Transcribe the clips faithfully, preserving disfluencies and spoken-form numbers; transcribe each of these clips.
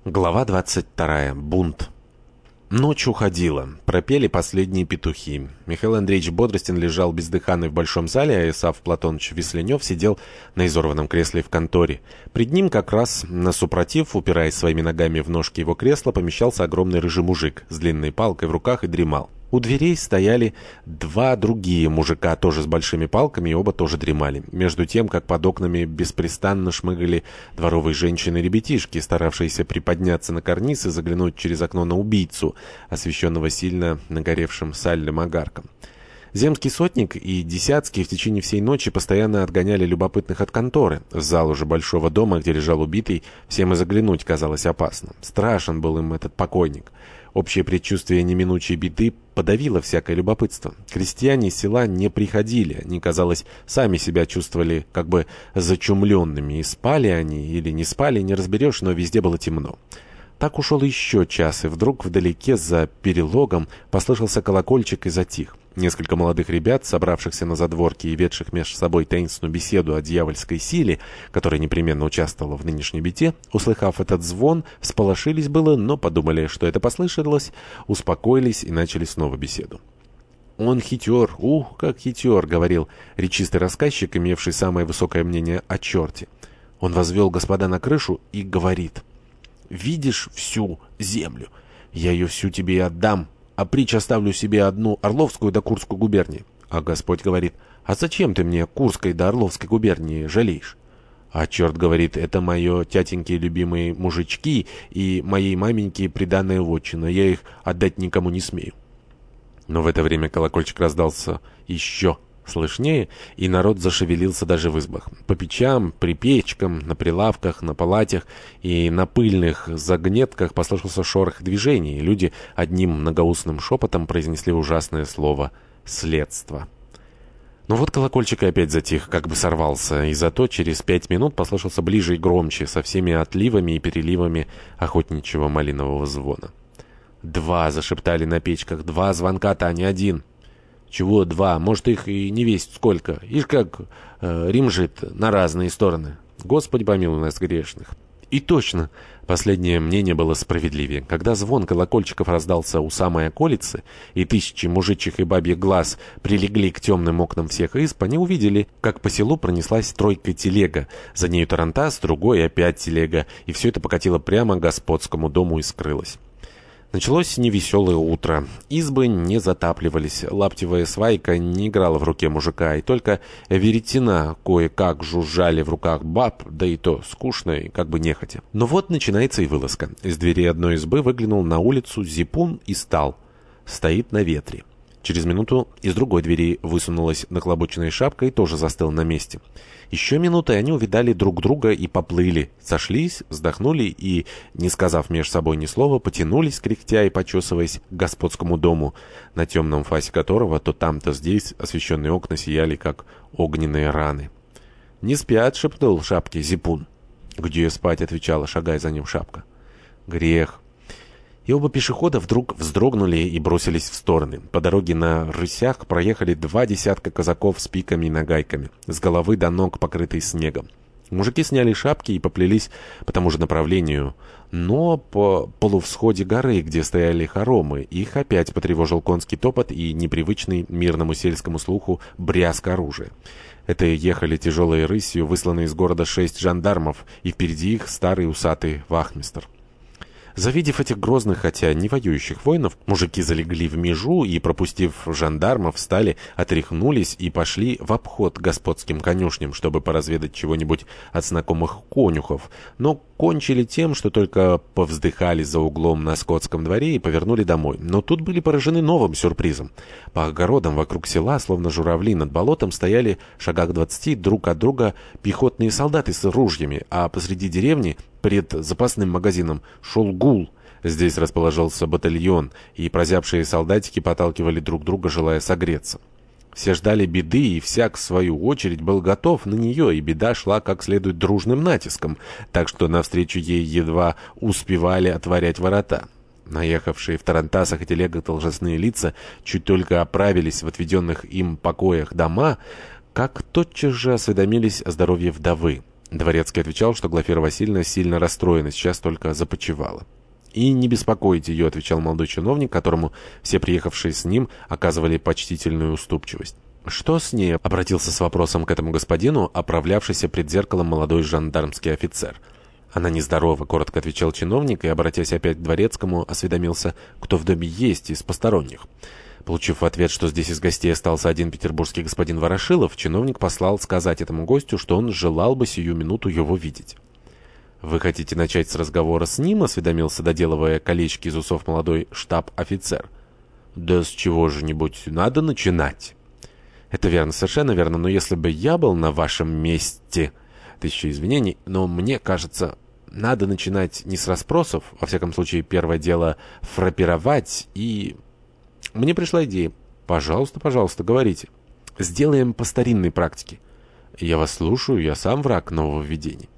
Глава двадцать вторая. Бунт. Ночь уходила. Пропели последние петухи. Михаил Андреевич Бодростин лежал бездыханный в большом зале, а Исаак Платонович Весленев сидел на изорванном кресле в конторе. Пред ним как раз насупротив, упираясь своими ногами в ножки его кресла, помещался огромный рыжий мужик с длинной палкой в руках и дремал. У дверей стояли два другие мужика, тоже с большими палками, и оба тоже дремали. Между тем, как под окнами беспрестанно шмыгали дворовые женщины и ребятишки, старавшиеся приподняться на карниз и заглянуть через окно на убийцу, освещенного сильно нагоревшим сальным огарком. Земский сотник и Десятский в течение всей ночи постоянно отгоняли любопытных от конторы. В зал уже большого дома, где лежал убитый, всем и заглянуть казалось опасно. Страшен был им этот покойник. Общее предчувствие неминучей беды подавило всякое любопытство. Крестьяне из села не приходили, они, казалось, сами себя чувствовали как бы зачумленными, и спали они или не спали, не разберешь, но везде было темно. Так ушел еще час, и вдруг вдалеке за перелогом послышался колокольчик и затих. Несколько молодых ребят, собравшихся на задворке и ведших между собой таинственную беседу о дьявольской силе, которая непременно участвовала в нынешней беде, услыхав этот звон, всполошились было, но подумали, что это послышалось, успокоились и начали снова беседу. «Он хитер, ух, как хитер», — говорил речистый рассказчик, имевший самое высокое мнение о черте. Он возвел господа на крышу и говорит: «Видишь всю землю? Я ее всю тебе и отдам, а притч оставлю себе одну Орловскую да Курскую губернии». А Господь говорит: «А зачем ты мне Курской да Орловской губернии жалеешь?» А черт говорит: «Это мое тятеньки любимые мужички и моей маменьки приданная вотчина, я их отдать никому не смею». Но в это время колокольчик раздался еще слышнее, и народ зашевелился даже в избах. По печам, при печкам, на прилавках, на палатях и на пыльных загнетках послышался шорох движений, и люди одним многоустным шепотом произнесли ужасное слово «следство». Но вот колокольчик опять затих, как бы сорвался, и зато через пять минут послышался ближе и громче, со всеми отливами и переливами охотничьего малинового звона. «Два!» — зашептали на печках. «Два звонка-то, а не один!» «Чего два? Может, их и не весть сколько. Ишь как э, римжит на разные стороны. Господи помилуй нас грешных». И точно, последнее мнение было справедливее. Когда звон колокольчиков раздался у самой околицы, и тысячи мужичьих и бабьих глаз прилегли к темным окнам всех изб, они увидели, как по селу пронеслась тройка телега, за нею тарантас, другой опять телега, и все это покатило прямо к господскому дому и скрылось. Началось невеселое утро. Избы не затапливались, лаптевая свайка не играла в руке мужика, и только веретена кое-как жужжали в руках баб, да и то скучно и как бы нехотя. Но вот начинается и вылазка. Из двери одной избы выглянул на улицу зипун и стал. Стоит на ветре. Через минуту из другой двери высунулась нахлобученная шапка и тоже застыл на месте. Еще минуты, и они увидали друг друга и поплыли, сошлись, вздохнули и, не сказав между собой ни слова, потянулись, кряхтя и почесываясь, к господскому дому, на темном фасе которого то там, то здесь освещенные окна сияли, как огненные раны. «Не спят», — шепнул шапке зипун. «Где спать?» — отвечала, шагая за ним шапка. «Грех». И оба пешехода вдруг вздрогнули и бросились в стороны. По дороге на рысях проехали два десятка казаков с пиками и нагайками, с головы до ног покрытой снегом. Мужики сняли шапки и поплелись по тому же направлению, но по полувсходе горы, где стояли хоромы, их опять потревожил конский топот и непривычный мирному сельскому слуху брязг оружия. Это ехали тяжелой рысью, высланные из города шесть жандармов, и впереди их старый усатый вахмистр. Завидев этих грозных, хотя не воюющих воинов, мужики залегли в межу и, пропустив жандармов, встали, отряхнулись и пошли в обход господским конюшням, чтобы поразведать чего-нибудь от знакомых конюхов, но кончили тем, что только повздыхали за углом на скотском дворе и повернули домой. Но тут были поражены новым сюрпризом. По огородам вокруг села, словно журавли над болотом, стояли в шагах двадцати друг от друга пехотные солдаты с ружьями, а посреди деревни перед запасным магазином шел гул. Здесь расположился батальон, и прозябшие солдатики поталкивали друг друга, желая согреться. Все ждали беды, и всяк в свою очередь был готов на нее, и беда шла как следует дружным натиском, так что навстречу ей едва успевали отворять ворота. Наехавшие в тарантасах и телегах должностные лица чуть только оправились в отведенных им покоях дома, как тотчас же осведомились о здоровье вдовы. Дворецкий отвечал, что Глафира Васильевна сильно расстроена, сейчас только започивала. «И не беспокойте ее», — отвечал молодой чиновник, которому все приехавшие с ним оказывали почтительную уступчивость. «Что с ней?» — обратился с вопросом к этому господину, оправлявшийся пред зеркалом молодой жандармский офицер. «Она нездорова», — коротко отвечал чиновник и, обратясь опять к Дворецкому, осведомился, кто в доме есть из посторонних. Получив в ответ, что здесь из гостей остался один петербургский господин Ворошилов, чиновник послал сказать этому гостю, что он желал бы сию минуту его видеть. «Вы хотите начать с разговора с ним?» — осведомился, доделывая колечки из усов молодой штаб-офицер. «Да с чего-нибудь надо начинать». «Это верно, совершенно верно, но если бы я был на вашем месте...» Тысяча извинений, но мне кажется, надо начинать не с расспросов, во всяком случае, первое дело — фраппировать и... Мне пришла идея. Пожалуйста, пожалуйста, говорите. Сделаем по старинной практике. Я вас слушаю, я сам враг нововведений.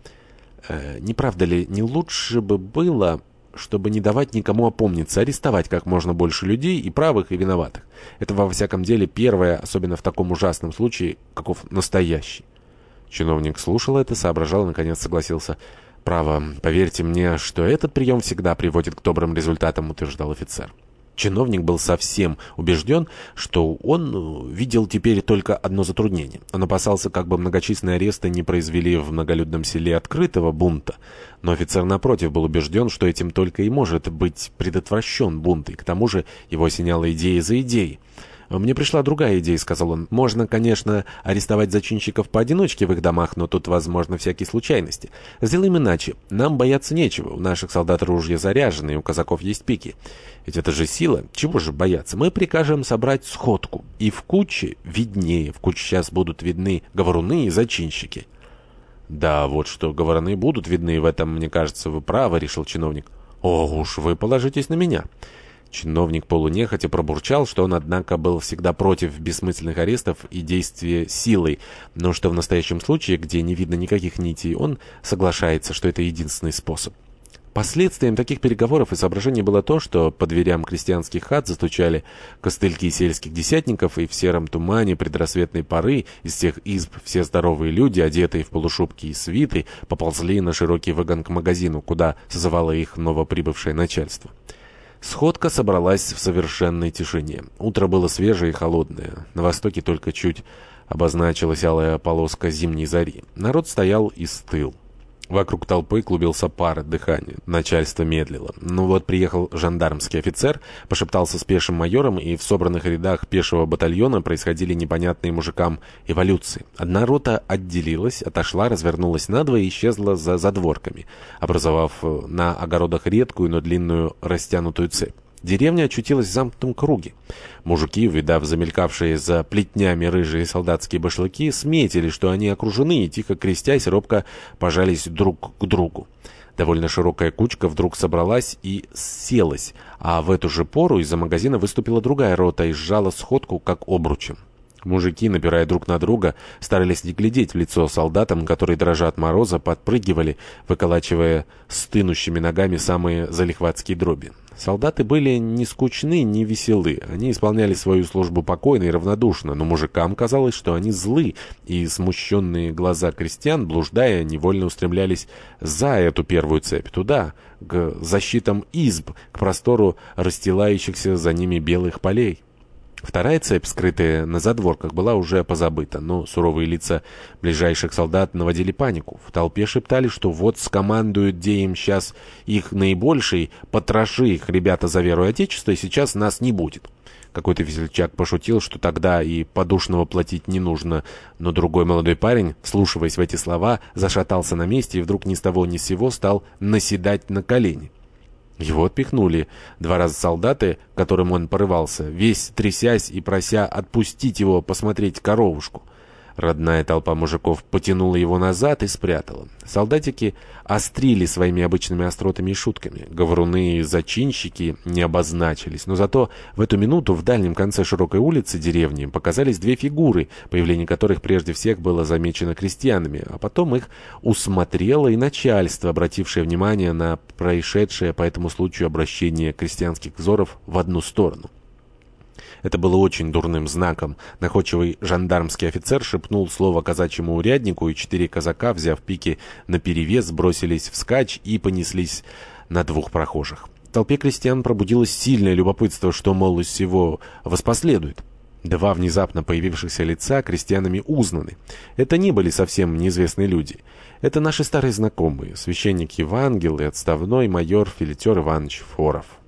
Э, не правда ли, не лучше бы было, чтобы не давать никому опомниться, арестовать как можно больше людей, и правых, и виноватых? Это во всяком деле первое, особенно в таком ужасном случае, каков настоящий. Чиновник слушал это, соображал и, наконец, согласился. «Право, поверьте мне, что этот прием всегда приводит к добрым результатам», — утверждал офицер. Чиновник был совсем убежден, что он видел теперь только одно затруднение. Он опасался, как бы многочисленные аресты не произвели в многолюдном селе открытого бунта. Но офицер, напротив, был убежден, что этим только и может быть предотвращен бунт, и к тому же его осеняла идея за идеей. «Мне пришла другая идея», — сказал он. «Можно, конечно, арестовать зачинщиков поодиночке в их домах, но тут возможны всякие случайности. Сделаем иначе. Нам бояться нечего. У наших солдат ружья заряжены, и у казаков есть пики. Ведь это же сила. Чего же бояться? Мы прикажем собрать сходку. И в куче виднее. В куче сейчас будут видны говоруны и зачинщики». «Да, вот что, говоруны будут видны, в этом, мне кажется, вы правы», — решил чиновник. «Ох уж, вы положитесь на меня». Чиновник полунехотя пробурчал, что он, однако, был всегда против бессмысленных арестов и действия силой, но что в настоящем случае, где не видно никаких нитей, он соглашается, что это единственный способ. Последствием таких переговоров и соображений было то, что по дверям крестьянских хат застучали костыльки сельских десятников, и в сером тумане предрассветной поры из тех изб все здоровые люди, одетые в полушубки и свиты, поползли на широкий выгон к магазину, куда созывало их новоприбывшее начальство. Сходка собралась в совершенной тишине. Утро было свежее и холодное. На востоке только чуть обозначилась алая полоска зимней зари. Народ стоял и стыл. Вокруг толпы клубился пар от дыхания. Начальство медлило. Ну вот приехал жандармский офицер, пошептался с пешим майором, и в собранных рядах пешего батальона происходили непонятные мужикам эволюции. Одна рота отделилась, отошла, развернулась надвое и исчезла за задворками, образовав на огородах редкую, но длинную растянутую цепь. Деревня очутилась в замкнутом круге. Мужики, увидав замелькавшие за плетнями рыжие солдатские башлыки, сметили, что они окружены, и, тихо крестясь, робко пожались друг к другу. Довольно широкая кучка вдруг собралась и селась, а в эту же пору из-за магазина выступила другая рота и сжала сходку, как обручем. Мужики, напирая друг на друга, старались не глядеть в лицо солдатам, которые, дрожа от мороза, подпрыгивали, выколачивая стынущими ногами самые залихватские дроби. Солдаты были не скучны, не веселы. Они исполняли свою службу покойно и равнодушно, но мужикам казалось, что они злы, и смущенные глаза крестьян, блуждая, невольно устремлялись за эту первую цепь, туда, к защитам изб, к простору расстилающихся за ними белых полей. Вторая цепь, скрытая на задворках, была уже позабыта, но суровые лица ближайших солдат наводили панику. В толпе шептали, что вот скомандуют, где им сейчас их наибольший, потроши их, ребята, за веру и отечество, и сейчас нас не будет. Какой-то весельчак пошутил, что тогда и подушного платить не нужно, но другой молодой парень, вслушиваясь в эти слова, зашатался на месте и вдруг ни с того ни с сего стал наседать на колени. Его отпихнули два раза солдаты, к которым он порывался, весь трясясь и прося отпустить его посмотреть коровушку. Родная толпа мужиков потянула его назад и спрятала. Солдатики острили своими обычными остротами и шутками. Говоруны и зачинщики не обозначились, но зато в эту минуту в дальнем конце широкой улицы деревни показались две фигуры, появление которых прежде всех было замечено крестьянами, а потом их усмотрело и начальство, обратившее внимание на происшедшее по этому случаю обращение крестьянских взоров в одну сторону. Это было очень дурным знаком. Находчивый жандармский офицер шепнул слово казачьему уряднику, и четыре казака, взяв пики наперевес, бросились вскачь и понеслись на двух прохожих. В толпе крестьян пробудилось сильное любопытство, что, мол, из всего воспоследует. Два внезапно появившихся лица крестьянами узнаны. Это не были совсем неизвестные люди. Это наши старые знакомые, священник Евангел и отставной майор Филитер Иванович Форов.